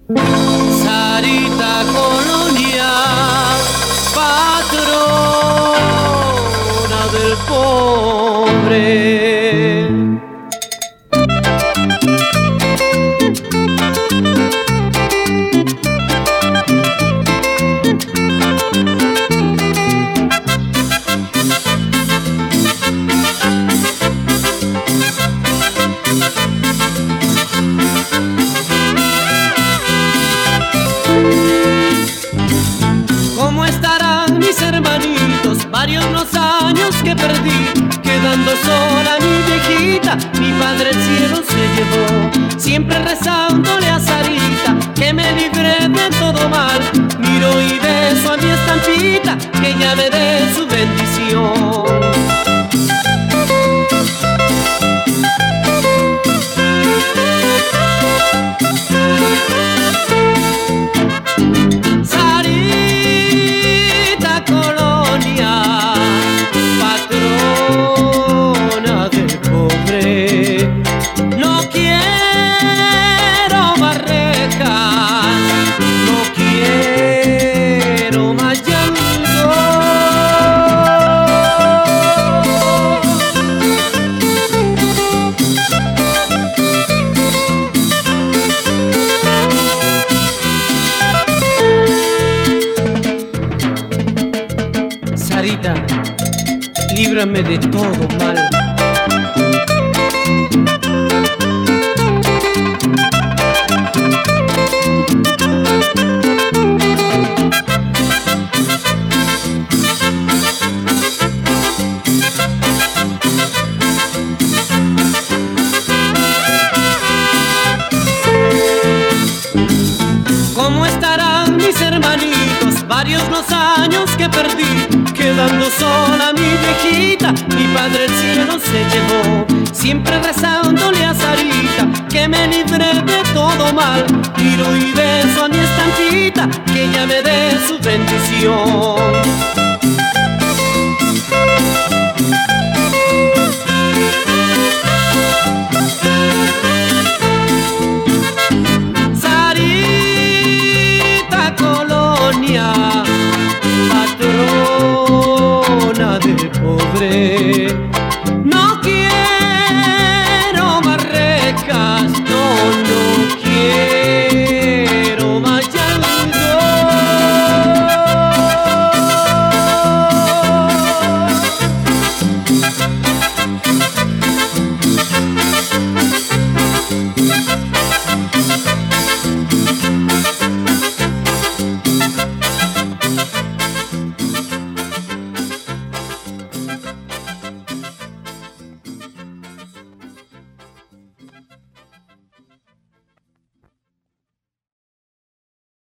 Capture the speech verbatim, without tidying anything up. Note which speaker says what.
Speaker 1: Sarita Colonia, patrona del pobre. ¿Cómo estarán mis hermanitos? Varios los años que perdí, quedando sola mi viejita, mi padre el cielo se llevó. Siempre rezándole a Sarita que me libre de todo mal, miro y beso a mi estampita, que ella me dé su bendición. Sarita, líbrame de todo mal. ¿Cómo estarán mis hermanitos? Varios los años que perdí, quedando sola mi viejita, mi padre el cielo se llevó. Siempre rezándole a Sarita que me libre de todo mal, miro y beso a mi estampita, que ella me dé su bendición.